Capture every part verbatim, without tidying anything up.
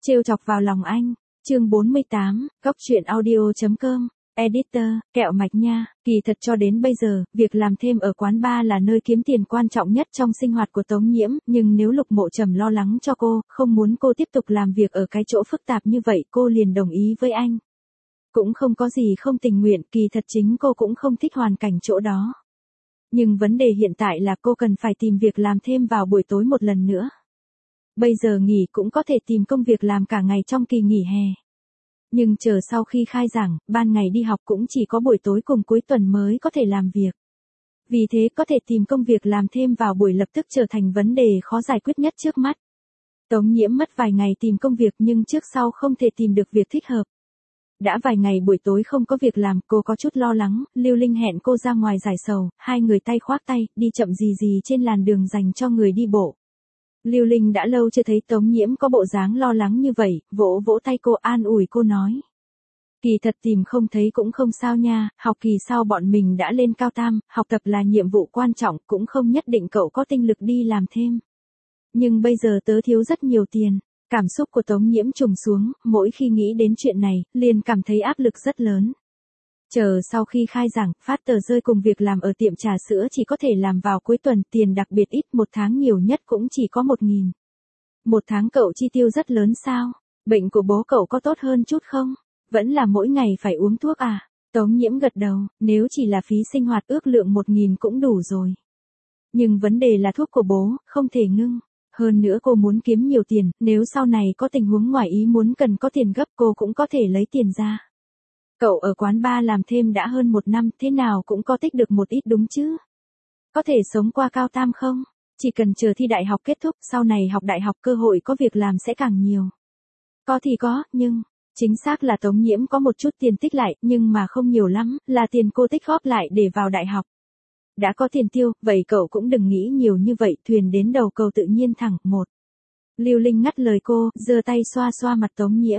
Trêu chọc vào lòng anh. Chương bốn mươi tám, góc truyện audio chấm com. Editor, kẹo mạch nha, kỳ thật cho đến bây giờ, việc làm thêm ở quán bar là nơi kiếm tiền quan trọng nhất trong sinh hoạt của Tống Nhiễm, nhưng nếu Lục Mộ Trầm lo lắng cho cô, không muốn cô tiếp tục làm việc ở cái chỗ phức tạp như vậy, cô liền đồng ý với anh. Cũng không có gì không tình nguyện, kỳ thật chính cô cũng không thích hoàn cảnh chỗ đó. Nhưng vấn đề hiện tại là cô cần phải tìm việc làm thêm vào buổi tối một lần nữa. Bây giờ nghỉ cũng có thể tìm công việc làm cả ngày trong kỳ nghỉ hè. Nhưng chờ sau khi khai giảng, ban ngày đi học cũng chỉ có buổi tối cùng cuối tuần mới có thể làm việc. Vì thế có thể tìm công việc làm thêm vào buổi lập tức trở thành vấn đề khó giải quyết nhất trước mắt. Tống Nhiễm mất vài ngày tìm công việc nhưng trước sau không thể tìm được việc thích hợp. Đã vài ngày buổi tối không có việc làm, cô có chút lo lắng, Lưu Linh hẹn cô ra ngoài giải sầu, hai người tay khoác tay, đi chậm gì gì trên làn đường dành cho người đi bộ. Lưu Linh đã lâu chưa thấy Tống Nhiễm có bộ dáng lo lắng như vậy, vỗ vỗ tay cô an ủi cô nói. Kỳ thật tìm không thấy cũng không sao nha, học kỳ sau bọn mình đã lên cao tam, học tập là nhiệm vụ quan trọng, cũng không nhất định cậu có tinh lực đi làm thêm. Nhưng bây giờ tớ thiếu rất nhiều tiền. Cảm xúc của Tống Nhiễm trùng xuống, mỗi khi nghĩ đến chuyện này, liền cảm thấy áp lực rất lớn. Chờ sau khi khai giảng, phát tờ rơi cùng việc làm ở tiệm trà sữa chỉ có thể làm vào cuối tuần, tiền đặc biệt ít, một tháng nhiều nhất cũng chỉ có một nghìn. Một tháng cậu chi tiêu rất lớn sao? Bệnh của bố cậu có tốt hơn chút không? Vẫn là mỗi ngày phải uống thuốc à? Tống Nhiễm gật đầu, nếu chỉ là phí sinh hoạt ước lượng một nghìn cũng đủ rồi. Nhưng vấn đề là thuốc của bố, không thể ngưng. Hơn nữa cô muốn kiếm nhiều tiền, nếu sau này có tình huống ngoài ý muốn cần có tiền gấp cô cũng có thể lấy tiền ra. Cậu ở quán bar làm thêm đã hơn một năm, thế nào cũng có tích được một ít đúng chứ? Có thể sống qua cao tam không? Chỉ cần chờ thi đại học kết thúc, sau này học đại học cơ hội có việc làm sẽ càng nhiều. Có thì có, nhưng, chính xác là Tống Nhiễm có một chút tiền tích lại, nhưng mà không nhiều lắm, là tiền cô tích góp lại để vào đại học. Đã có tiền tiêu, vậy cậu cũng đừng nghĩ nhiều như vậy, thuyền đến đầu cầu tự nhiên thẳng, một. Lưu Linh ngắt lời cô, giơ tay xoa xoa mặt Tống Nhiễm.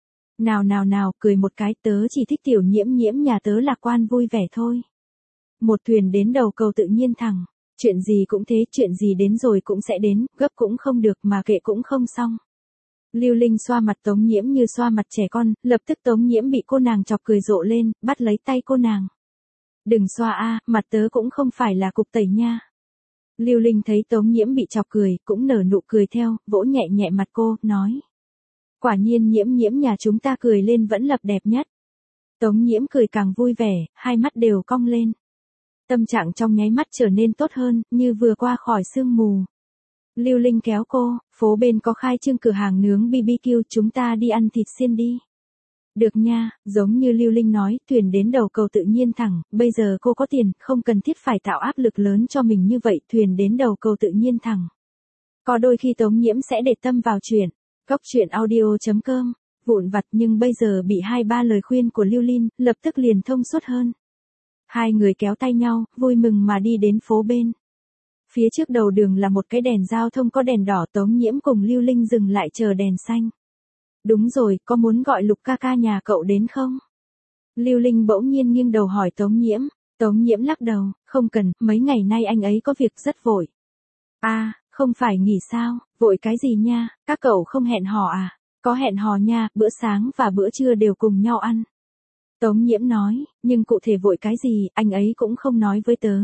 Nào nào nào, cười một cái, tớ chỉ thích tiểu Nhiễm Nhiễm nhà tớ lạc quan vui vẻ thôi. Một thuyền đến đầu cầu tự nhiên thẳng, chuyện gì cũng thế, chuyện gì đến rồi cũng sẽ đến, gấp cũng không được mà kệ cũng không xong. Lưu Linh xoa mặt Tống Nhiễm như xoa mặt trẻ con, lập tức Tống Nhiễm bị cô nàng chọc cười rộ lên, bắt lấy tay cô nàng. Đừng xoa a, mặt tớ cũng không phải là cục tẩy nha. Lưu Linh thấy Tống Nhiễm bị chọc cười, cũng nở nụ cười theo, vỗ nhẹ nhẹ mặt cô, nói. Quả nhiên Nhiễm Nhiễm nhà chúng ta cười lên vẫn lập đẹp nhất. Tống Nhiễm cười càng vui vẻ, hai mắt đều cong lên. Tâm trạng trong nháy mắt trở nên tốt hơn, như vừa qua khỏi sương mù. Lưu Linh kéo cô, phố bên có khai trương cửa hàng nướng bê bê kiu, chúng ta đi ăn thịt xiên đi. Được nha, giống như Lưu Linh nói, thuyền đến đầu cầu tự nhiên thẳng, bây giờ cô có tiền, không cần thiết phải tạo áp lực lớn cho mình như vậy, thuyền đến đầu cầu tự nhiên thẳng. Có đôi khi Tống Nhiễm sẽ để tâm vào chuyện, góc truyện audio chấm com, vụn vặt nhưng bây giờ bị hai ba lời khuyên của Lưu Linh, lập tức liền thông suốt hơn. Hai người kéo tay nhau, vui mừng mà đi đến phố bên. Phía trước đầu đường là một cái đèn giao thông có đèn đỏ, Tống Nhiễm cùng Lưu Linh dừng lại chờ đèn xanh. Đúng rồi, có muốn gọi Lục ca ca nhà cậu đến không? Lưu Linh bỗng nhiên nghiêng đầu hỏi Tống Nhiễm. Tống Nhiễm lắc đầu, không cần, mấy ngày nay anh ấy có việc rất vội. À, không phải nghỉ sao, vội cái gì nha, các cậu không hẹn hò à? Có hẹn hò nha, bữa sáng và bữa trưa đều cùng nhau ăn. Tống Nhiễm nói, nhưng cụ thể vội cái gì, anh ấy cũng không nói với tớ.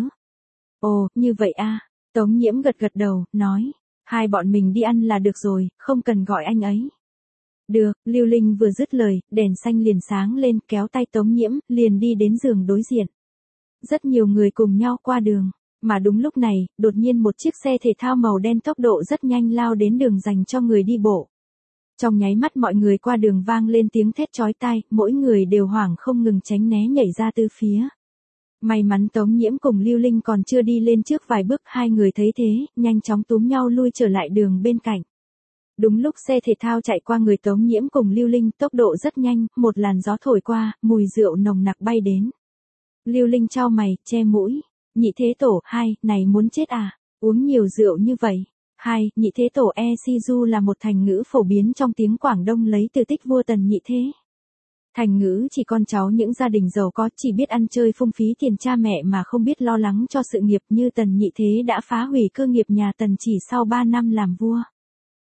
Ồ, như vậy à? Tống Nhiễm gật gật đầu, nói, hai bọn mình đi ăn là được rồi, không cần gọi anh ấy. Được, Lưu Linh vừa dứt lời, đèn xanh liền sáng lên, kéo tay Tống Nhiễm, liền đi đến giường đối diện. Rất nhiều người cùng nhau qua đường, mà đúng lúc này, đột nhiên một chiếc xe thể thao màu đen tốc độ rất nhanh lao đến đường dành cho người đi bộ. Trong nháy mắt mọi người qua đường vang lên tiếng thét chói tai, mỗi người đều hoảng không ngừng tránh né nhảy ra từ phía. May mắn Tống Nhiễm cùng Lưu Linh còn chưa đi lên trước vài bước, hai người thấy thế, nhanh chóng túm nhau lui trở lại đường bên cạnh. Đúng lúc xe thể thao chạy qua người Tống Nhiễm cùng Lưu Linh, tốc độ rất nhanh, một làn gió thổi qua, mùi rượu nồng nặc bay đến. Lưu Linh chau mày, che mũi. Nhị thế tổ, hai, này muốn chết à? Uống nhiều rượu như vậy. Hai, nhị thế tổ e si du là một thành ngữ phổ biến trong tiếng Quảng Đông lấy từ tích vua Tần Nhị Thế. Thành ngữ chỉ con cháu những gia đình giàu có, chỉ biết ăn chơi phung phí tiền cha mẹ mà không biết lo lắng cho sự nghiệp, như Tần Nhị Thế đã phá hủy cơ nghiệp nhà Tần chỉ sau ba năm làm vua.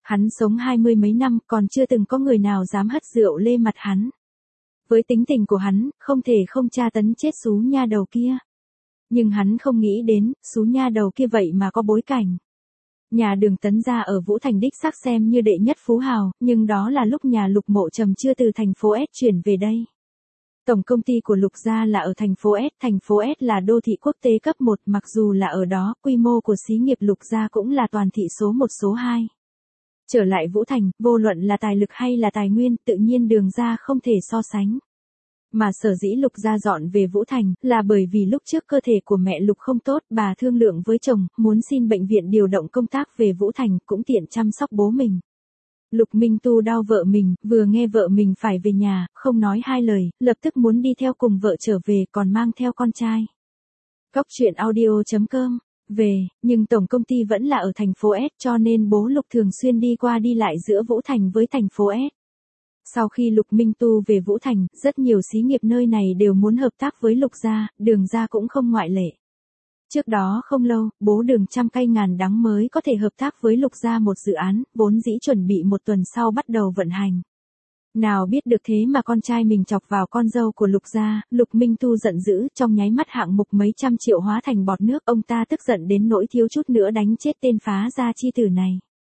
Hắn sống hai mươi mấy năm còn chưa từng có người nào dám hất rượu lên mặt hắn. Với tính tình của hắn, không thể không tra tấn chết xú nha đầu kia. Nhưng hắn không nghĩ đến, xú nha đầu kia vậy mà có bối cảnh. Nhà Đường Tấn gia ở Vũ Thành đích xác xem như đệ nhất phú hào, nhưng đó là lúc nhà Lục Mộ Trầm chưa từ thành phố S chuyển về đây. Tổng công ty của Lục gia là ở thành phố S, thành phố S là đô thị quốc tế cấp một, mặc dù là ở đó, quy mô của xí nghiệp Lục gia cũng là toàn thị số một số hai. Trở lại Vũ Thành, vô luận là tài lực hay là tài nguyên, tự nhiên Đường gia không thể so sánh. Mà sở dĩ Lục gia dọn về Vũ Thành, là bởi vì lúc trước cơ thể của mẹ Lục không tốt, bà thương lượng với chồng, muốn xin bệnh viện điều động công tác về Vũ Thành, cũng tiện chăm sóc bố mình. Lục Minh Tu đau vợ mình, vừa nghe vợ mình phải về nhà, không nói hai lời, lập tức muốn đi theo cùng vợ trở về, còn mang theo con trai. Góc truyện audio chấm com, về, nhưng tổng công ty vẫn là ở thành phố S, cho nên bố Lục thường xuyên đi qua đi lại giữa Vũ Thành với thành phố S. Sau khi Lục Minh Tu về Vũ Thành, rất nhiều xí nghiệp nơi này đều muốn hợp tác với Lục gia, Đường gia cũng không ngoại lệ. Trước đó không lâu, bố Đường trăm cây ngàn đắng mới có thể hợp tác với Lục gia một dự án, vốn dĩ chuẩn bị một tuần sau bắt đầu vận hành. Nào biết được thế mà con trai mình chọc vào con dâu của Lục gia, Lục Minh Tu giận dữ, trong nháy mắt hạng mục mấy trăm triệu hóa thành bọt nước, ông ta tức giận đến nỗi thiếu chút nữa đánh chết tên phá gia chi tử này.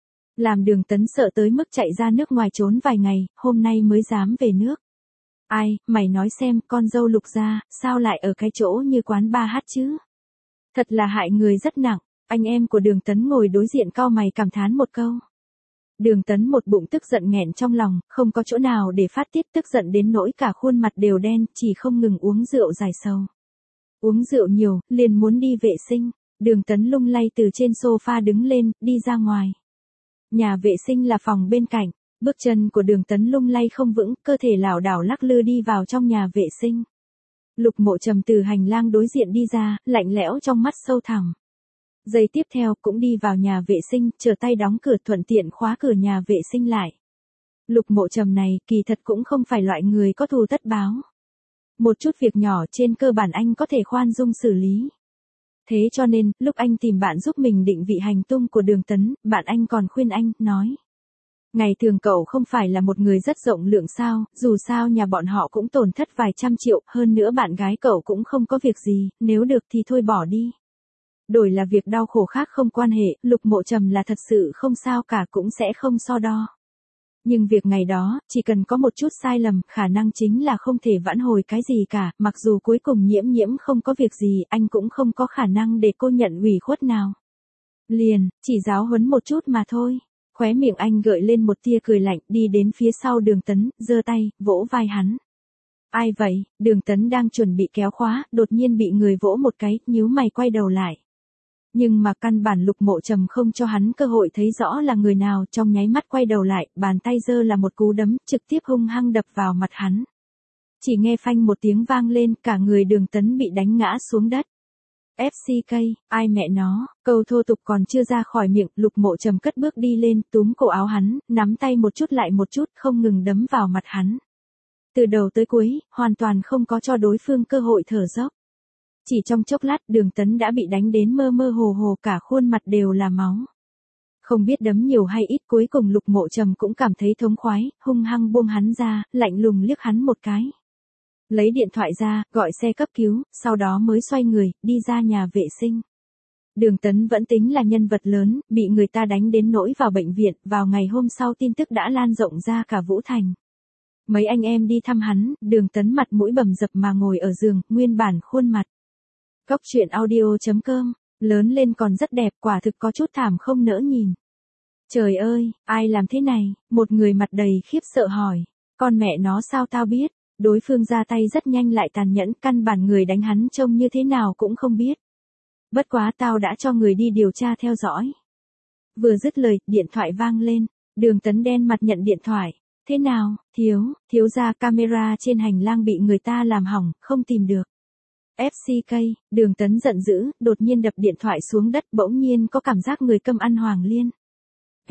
Làm Đường Tấn sợ tới mức chạy ra nước ngoài trốn vài ngày, hôm nay mới dám về nước. Ai, mày nói xem, con dâu Lục gia, sao lại ở cái chỗ như quán ba hát chứ? Thật là hại người rất nặng, anh em của Đường Tấn ngồi đối diện cau mày cảm thán một câu. Đường Tấn một bụng tức giận nghẹn trong lòng, không có chỗ nào để phát tiết, tức giận đến nỗi cả khuôn mặt đều đen, chỉ không ngừng uống rượu giải sầu. Uống rượu nhiều, liền muốn đi vệ sinh, Đường Tấn lung lay từ trên sofa đứng lên, đi ra ngoài. Nhà vệ sinh là phòng bên cạnh, bước chân của Đường Tấn lung lay không vững, cơ thể lảo đảo lắc lư đi vào trong nhà vệ sinh. Lục Mộ Trầm từ hành lang đối diện đi ra, lạnh lẽo trong mắt sâu thẳm. Giây tiếp theo cũng đi vào nhà vệ sinh, trở tay đóng cửa thuận tiện khóa cửa nhà vệ sinh lại. Lục Mộ Trầm này kỳ thật cũng không phải loại người có thù tất báo. Một chút việc nhỏ trên cơ bản anh có thể khoan dung xử lý. Thế cho nên, lúc anh tìm bạn giúp mình định vị hành tung của Đường Tấn, bạn anh còn khuyên anh, nói. Ngày thường cậu không phải là một người rất rộng lượng sao, dù sao nhà bọn họ cũng tổn thất vài trăm triệu, hơn nữa bạn gái cậu cũng không có việc gì, nếu được thì thôi bỏ đi. Đổi là việc đau khổ khác không quan hệ, Lục Mộ Trầm là thật sự không sao cả cũng sẽ không so đo. Nhưng việc ngày đó, chỉ cần có một chút sai lầm, khả năng chính là không thể vãn hồi cái gì cả, mặc dù cuối cùng Nhiễm Nhiễm không có việc gì, anh cũng không có khả năng để cô nhận ủy khuất nào. Liền, chỉ giáo huấn một chút mà thôi. Khóe miệng anh gợi lên một tia cười lạnh, đi đến phía sau Đường Tấn, giơ tay, vỗ vai hắn. Ai vậy? Đường Tấn đang chuẩn bị kéo khóa, đột nhiên bị người vỗ một cái, nhíu mày quay đầu lại. Nhưng mà căn bản Lục Mộ Trầm không cho hắn cơ hội thấy rõ là người nào, trong nháy mắt quay đầu lại, bàn tay giơ là một cú đấm, trực tiếp hung hăng đập vào mặt hắn. Chỉ nghe phanh một tiếng vang lên, cả người Đường Tấn bị đánh ngã xuống đất. ép xê ca, ai mẹ nó, câu thô tục còn chưa ra khỏi miệng, Lục Mộ Trầm cất bước đi lên, túm cổ áo hắn, nắm tay một chút lại một chút, không ngừng đấm vào mặt hắn. Từ đầu tới cuối, hoàn toàn không có cho đối phương cơ hội thở dốc. Chỉ trong chốc lát, Đường Tấn đã bị đánh đến mơ mơ hồ hồ, cả khuôn mặt đều là máu. Không biết đấm nhiều hay ít, cuối cùng Lục Mộ Trầm cũng cảm thấy thống khoái, hung hăng buông hắn ra, lạnh lùng liếc hắn một cái. Lấy điện thoại ra, gọi xe cấp cứu, sau đó mới xoay người, đi ra nhà vệ sinh. Đường Tấn vẫn tính là nhân vật lớn, bị người ta đánh đến nỗi vào bệnh viện, vào ngày hôm sau tin tức đã lan rộng ra cả Vũ Thành. Mấy anh em đi thăm hắn, Đường Tấn mặt mũi bầm dập mà ngồi ở giường, nguyên bản khuôn mặt. Góc truyện audio chấm com, lớn lên còn rất đẹp, quả thực có chút thảm không nỡ nhìn. Trời ơi, ai làm thế này? Một người mặt đầy khiếp sợ hỏi. Con mẹ nó sao tao biết? Đối phương ra tay rất nhanh lại tàn nhẫn, căn bản người đánh hắn trông như thế nào cũng không biết. Bất quá tao đã cho người đi điều tra theo dõi. Vừa dứt lời, điện thoại vang lên, Đường Tấn đen mặt nhận điện thoại. Thế nào, thiếu, thiếu gia camera trên hành lang bị người ta làm hỏng, không tìm được. ép xê ca, Đường Tấn giận dữ, đột nhiên đập điện thoại xuống đất, bỗng nhiên có cảm giác người câm ăn hoàng liên.